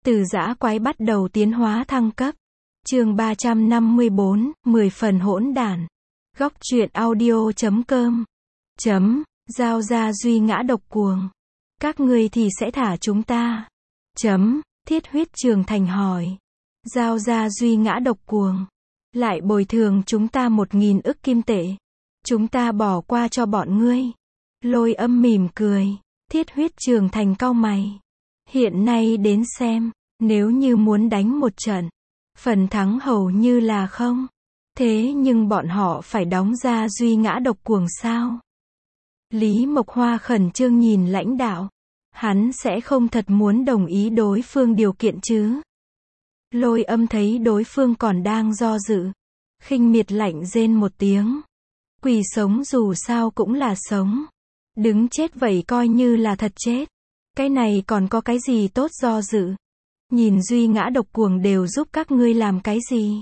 Từ dã quái bắt đầu tiến hóa thăng cấp. Chương 354, 10 phần hỗn đản. Góc truyện audio.com. Giao ra duy ngã độc cuồng. Các ngươi thì sẽ thả chúng ta. Thiết huyết trường thành hỏi. Giao ra duy ngã độc cuồng. Lại bồi thường chúng ta 1.000 ức kim tệ. Chúng ta bỏ qua cho bọn ngươi. Lôi Âm mỉm cười. Thiết huyết trường thành cau mày. Hiện nay đến xem, nếu như muốn đánh một trận, phần thắng hầu như là không. Thế nhưng bọn họ phải đóng ra duy ngã độc cuồng sao? Lý Mộc Hoa khẩn trương nhìn lãnh đạo. Hắn sẽ không thật muốn đồng ý đối phương điều kiện chứ? Lôi Âm thấy đối phương còn đang do dự. Khinh miệt lạnh rên một tiếng. Quỳ sống dù sao cũng là sống. Đứng chết vậy coi như là thật chết. Cái này còn có cái gì tốt do dự? Nhìn duy ngã độc cuồng đều giúp các ngươi làm cái gì?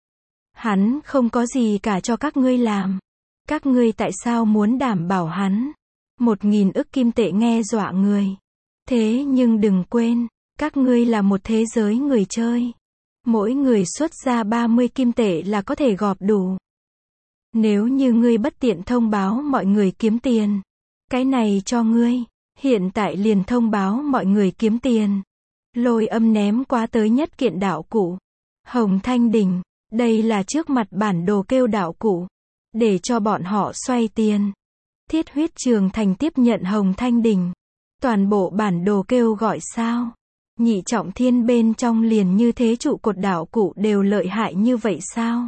Hắn không có gì cả cho các ngươi làm. Các ngươi tại sao muốn đảm bảo hắn? 1.000 ức kim tệ nghe dọa người. Thế nhưng đừng quên, các ngươi là một thế giới người chơi. Mỗi người xuất ra 30 kim tệ là có thể gọp đủ. Nếu như ngươi bất tiện thông báo mọi người kiếm tiền, cái này cho ngươi. Hiện tại liền thông báo mọi người kiếm tiền. Lôi Âm ném qua tới nhất kiện đạo cụ. Hồng Thanh Đỉnh, đây là trước mặt bản đồ kêu đạo cụ. Để cho bọn họ xoay tiền. Thiết huyết trường thành tiếp nhận Hồng Thanh Đỉnh. Toàn bộ bản đồ kêu gọi sao? Nhị trọng thiên bên trong liền như thế trụ cột đạo cụ đều lợi hại như vậy sao?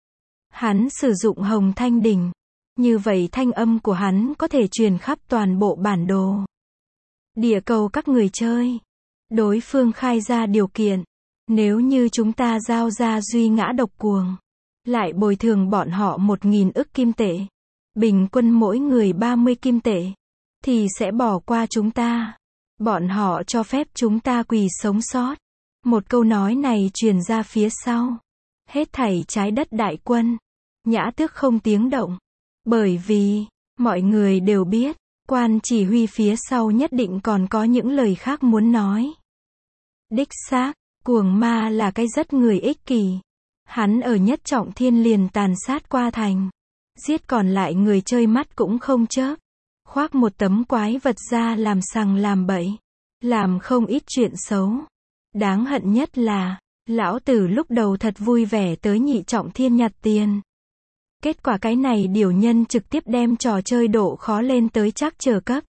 Hắn sử dụng Hồng Thanh Đỉnh. Như vậy thanh âm của hắn có thể truyền khắp toàn bộ bản đồ. Địa cầu các người chơi. Đối phương khai ra điều kiện. Nếu như chúng ta giao ra duy ngã độc cuồng, lại bồi thường bọn họ 1.000 ức kim tệ, bình quân mỗi người 30 kim tệ, thì sẽ bỏ qua chúng ta. Bọn họ cho phép chúng ta quỳ sống sót. Một câu nói này truyền ra phía sau. Hết thảy trái đất đại quân. Nhã Tước không tiếng động. Bởi vì, mọi người đều biết, quan chỉ huy phía sau nhất định còn có những lời khác muốn nói. Đích xác, cuồng ma là cái rất người ích kỷ. Hắn ở nhất trọng thiên liền tàn sát qua thành. Giết còn lại người chơi mắt cũng không chớp. Khoác một tấm quái vật ra làm sằng làm bậy. Làm không ít chuyện xấu. Đáng hận nhất là, lão tử lúc đầu thật vui vẻ tới nhị trọng thiên nhặt tiền. Kết quả cái này điều nhân trực tiếp đem trò chơi độ khó lên tới chắc chờ cấp.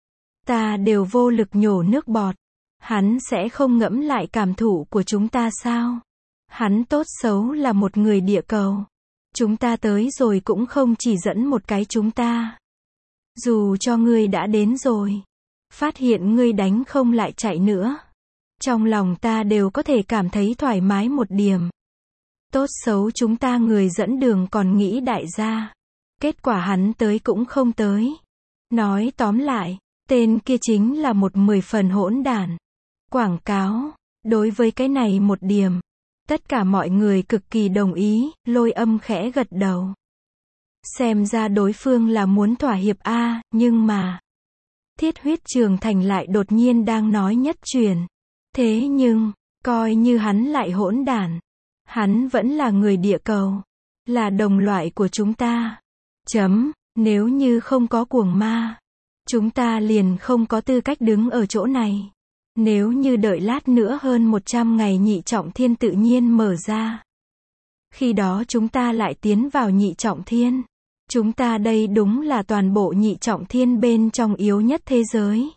Ta đều vô lực nhổ nước bọt. Hắn sẽ không ngẫm lại cảm thụ của chúng ta sao? Hắn tốt xấu là một người địa cầu. Chúng ta tới rồi cũng không chỉ dẫn một cái chúng ta. Dù cho ngươi đã đến rồi, phát hiện ngươi đánh không lại chạy nữa, trong lòng ta đều có thể cảm thấy thoải mái một điểm. Tốt xấu chúng ta người dẫn đường còn nghĩ đại gia. Kết quả hắn tới cũng không tới. Nói tóm lại, tên kia chính là một 10 phần hỗn đản. Quảng cáo, đối với cái này một điểm, tất cả mọi người cực kỳ đồng ý. Lôi Âm khẽ gật đầu. Xem ra đối phương là muốn thỏa hiệp a, nhưng mà Thiết huyết trường thành lại đột nhiên đang nói nhất truyền. Thế nhưng, coi như hắn lại hỗn đản, hắn vẫn là người địa cầu, là đồng loại của chúng ta. Nếu như không có cuồng ma, chúng ta liền không có tư cách đứng ở chỗ này. Nếu như đợi lát nữa hơn 100 ngày nhị trọng thiên tự nhiên mở ra, khi đó chúng ta lại tiến vào nhị trọng thiên. Chúng ta đây đúng là toàn bộ nhị trọng thiên bên trong yếu nhất thế giới.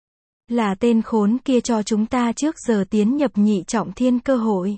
Là tên khốn kia cho chúng ta trước giờ tiến nhập nhị trọng thiên cơ hội.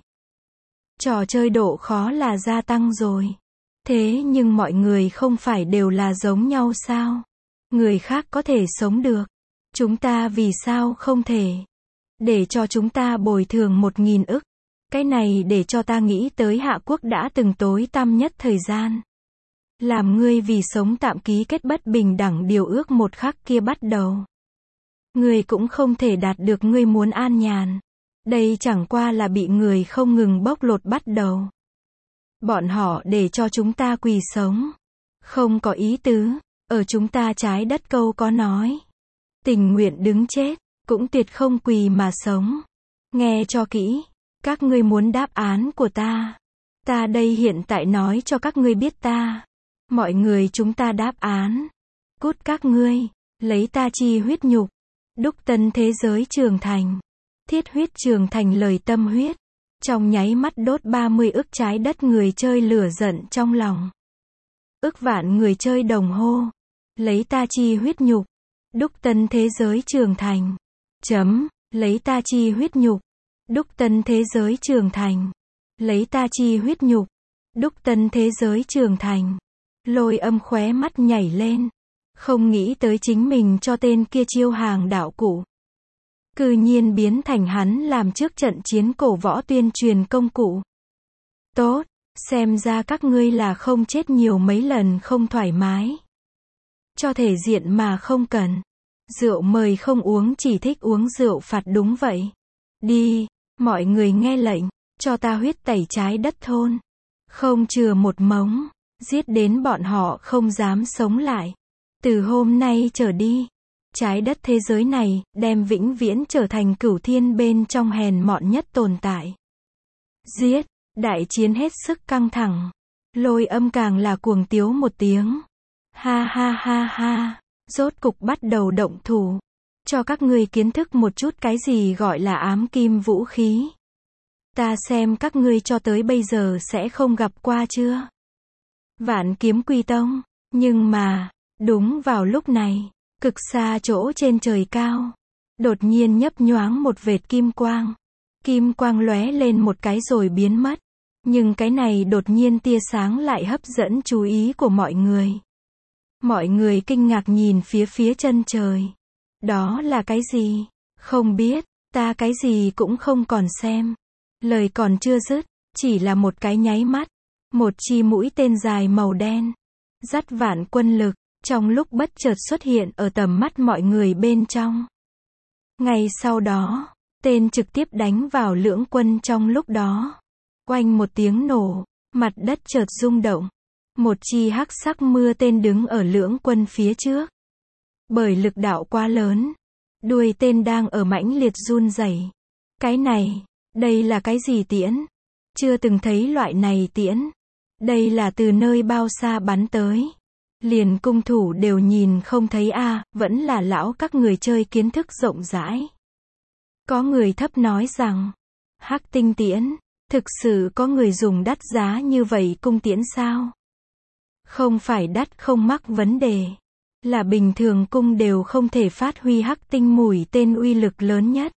Trò chơi độ khó là gia tăng rồi. Thế nhưng mọi người không phải đều là giống nhau sao? Người khác có thể sống được. Chúng ta vì sao không thể? Để cho chúng ta bồi thường 1.000 ức. Cái này để cho ta nghĩ tới Hạ Quốc đã từng tối tăm nhất thời gian. Làm ngươi vì sống tạm ký kết bất bình đẳng điều ước một khắc kia bắt đầu. Ngươi cũng không thể đạt được ngươi muốn an nhàn. Đây chẳng qua là bị người không ngừng bóc lột bắt đầu. Bọn họ để cho chúng ta quỳ sống. Không có ý tứ. Ở chúng ta trái đất câu có nói. Tình nguyện đứng chết, cũng tuyệt không quỳ mà sống. Nghe cho kỹ. Các ngươi muốn đáp án của ta. Ta đây hiện tại nói cho các ngươi biết ta. Mọi người chúng ta đáp án. Cút các ngươi. Lấy ta chi huyết nhục. Đúc tân thế giới trường thành. Thiết huyết trường thành lời tâm huyết. Trong nháy mắt đốt 30 ức trái đất người chơi lửa giận trong lòng. Ức vạn người chơi đồng hô. Lấy ta chi huyết nhục. Đúc tân thế giới trường thành. Lấy ta chi huyết nhục. Đúc tân thế giới trường thành. Lấy ta chi huyết nhục. Đúc tân thế giới trường thành. Lôi Âm khóe mắt nhảy lên. Không nghĩ tới chính mình cho tên kia chiêu hàng đạo cụ. Cư nhiên biến thành hắn làm trước trận chiến cổ võ tuyên truyền công cụ. Tốt, xem ra các ngươi là không chết nhiều mấy lần không thoải mái. Cho thể diện mà không cần. Rượu mời không uống chỉ thích uống rượu phạt đúng vậy. Đi, mọi người nghe lệnh, cho ta huyết tẩy trái đất thôn. Không chừa một mống, giết đến bọn họ không dám sống lại. Từ hôm nay trở đi, trái đất thế giới này, đem vĩnh viễn trở thành cửu thiên bên trong hèn mọn nhất tồn tại. Giết, đại chiến hết sức căng thẳng. Lôi Âm càng là cuồng tiếu một tiếng. Ha ha ha ha, rốt cục bắt đầu động thủ. Cho các ngươi kiến thức một chút cái gì gọi là ám kim vũ khí. Ta xem các ngươi cho tới bây giờ sẽ không gặp qua chưa. Vạn Kiếm Quy Tông. Nhưng mà, đúng vào lúc này, cực xa chỗ trên trời cao, đột nhiên nhấp nhoáng một vệt kim quang. Kim quang lóe lên một cái rồi biến mất. Nhưng cái này đột nhiên tia sáng lại hấp dẫn chú ý của mọi người. Mọi người kinh ngạc nhìn phía chân trời. Đó là cái gì? Không biết, ta cái gì cũng không còn xem. Lời còn chưa dứt, chỉ là một cái nháy mắt. Một chi mũi tên dài màu đen, dắt vạn quân lực, trong lúc bất chợt xuất hiện ở tầm mắt mọi người bên trong. Ngay sau đó, tên trực tiếp đánh vào lưỡng quân trong lúc đó. Oanh một tiếng nổ, mặt đất chợt rung động. Một chi hắc sắc mưa tên đứng ở lưỡng quân phía trước. Bởi lực đạo quá lớn, đuôi tên đang ở mãnh liệt run rẩy. Cái này, đây là cái gì tiễn? Chưa từng thấy loại này tiễn. Đây là từ nơi bao xa bắn tới. Liền cung thủ đều nhìn không thấy a, vẫn là lão các người chơi kiến thức rộng rãi. Có người thấp nói rằng, hắc tinh tiễn, thực sự có người dùng đắt giá như vậy cung tiễn sao? Không phải đắt không mắc vấn đề. Là bình thường cung đều không thể phát huy hắc tinh mũi tên uy lực lớn nhất.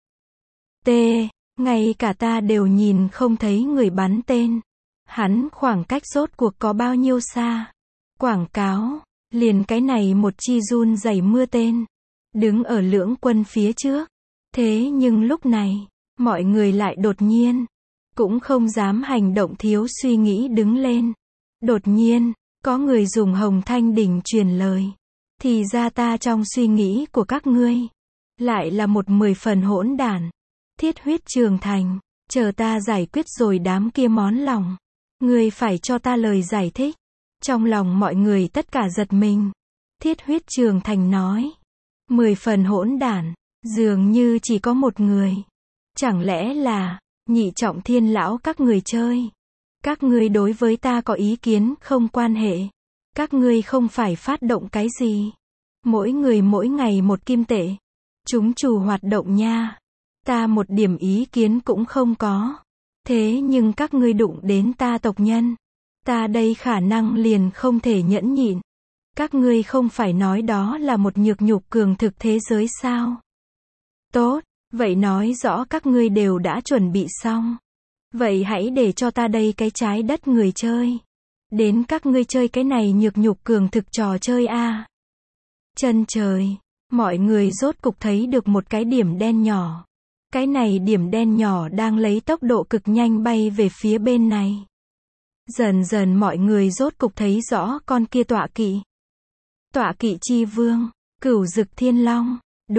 Ngay cả ta đều nhìn không thấy người bắn tên. Hắn khoảng cách rốt cuộc có bao nhiêu xa? Quảng cáo, liền cái này một chi run rẩy mưa tên. Đứng ở lưỡng quân phía trước. Thế nhưng lúc này, mọi người lại đột nhiên, cũng không dám hành động thiếu suy nghĩ đứng lên. Đột nhiên, có người dùng hồng thanh đỉnh truyền lời. Thì ra ta trong suy nghĩ của các ngươi, lại là một 10 phần hỗn đản. Thiết huyết trường thành, chờ ta giải quyết rồi đám kia món lòng. Ngươi phải cho ta lời giải thích. Trong lòng mọi người tất cả giật mình. Thiết huyết trường thành nói. 10 phần hỗn đản, dường như chỉ có một người. Chẳng lẽ là, nhị trọng thiên lão các người chơi. Các ngươi đối với ta có ý kiến không quan hệ. Các ngươi không phải phát động cái gì. Mỗi người mỗi ngày một kim tệ. Chúng chủ hoạt động nha. Ta một điểm ý kiến cũng không có. Thế nhưng các ngươi đụng đến ta tộc nhân. Ta đây khả năng liền không thể nhẫn nhịn. Các ngươi không phải nói đó là một nhược nhục cường thực thế giới sao? Tốt, vậy nói rõ các ngươi đều đã chuẩn bị xong. Vậy hãy để cho ta đây cái trái đất người chơi. Đến các ngươi chơi cái này nhược nhục cường thực trò chơi a. Chân trời, mọi người rốt cục thấy được một cái điểm đen nhỏ. Cái này điểm đen nhỏ đang lấy tốc độ cực nhanh bay về phía bên này. Dần dần mọi người rốt cục thấy rõ con kia tọa kỵ. Tọa kỵ chi vương, Cửu Dực Thiên Long.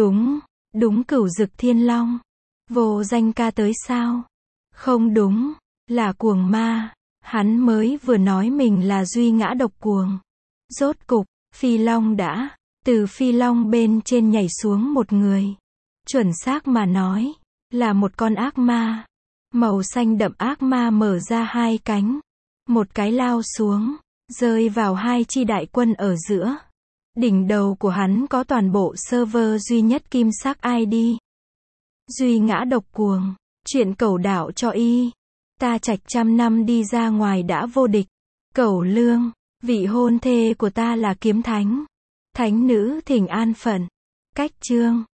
Đúng Cửu Dực Thiên Long. Vô Danh ca tới sao? Không đúng, là cuồng ma. Hắn mới vừa nói mình là duy ngã độc cuồng. Rốt cục, Phi Long đã, từ Phi Long bên trên nhảy xuống một người. Chuẩn xác mà nói, là một con ác ma. Màu xanh đậm ác ma mở ra hai cánh. Một cái lao xuống, rơi vào hai chi đại quân ở giữa. Đỉnh đầu của hắn có toàn bộ server duy nhất kim sắc ID. Duy ngã độc cuồng. Chuyện cẩu đạo cho y. Ta trạch trăm năm đi ra ngoài đã vô địch. Cẩu lương. Vị hôn thê của ta là kiếm thánh. Thánh nữ thỉnh an phận. Cách chương.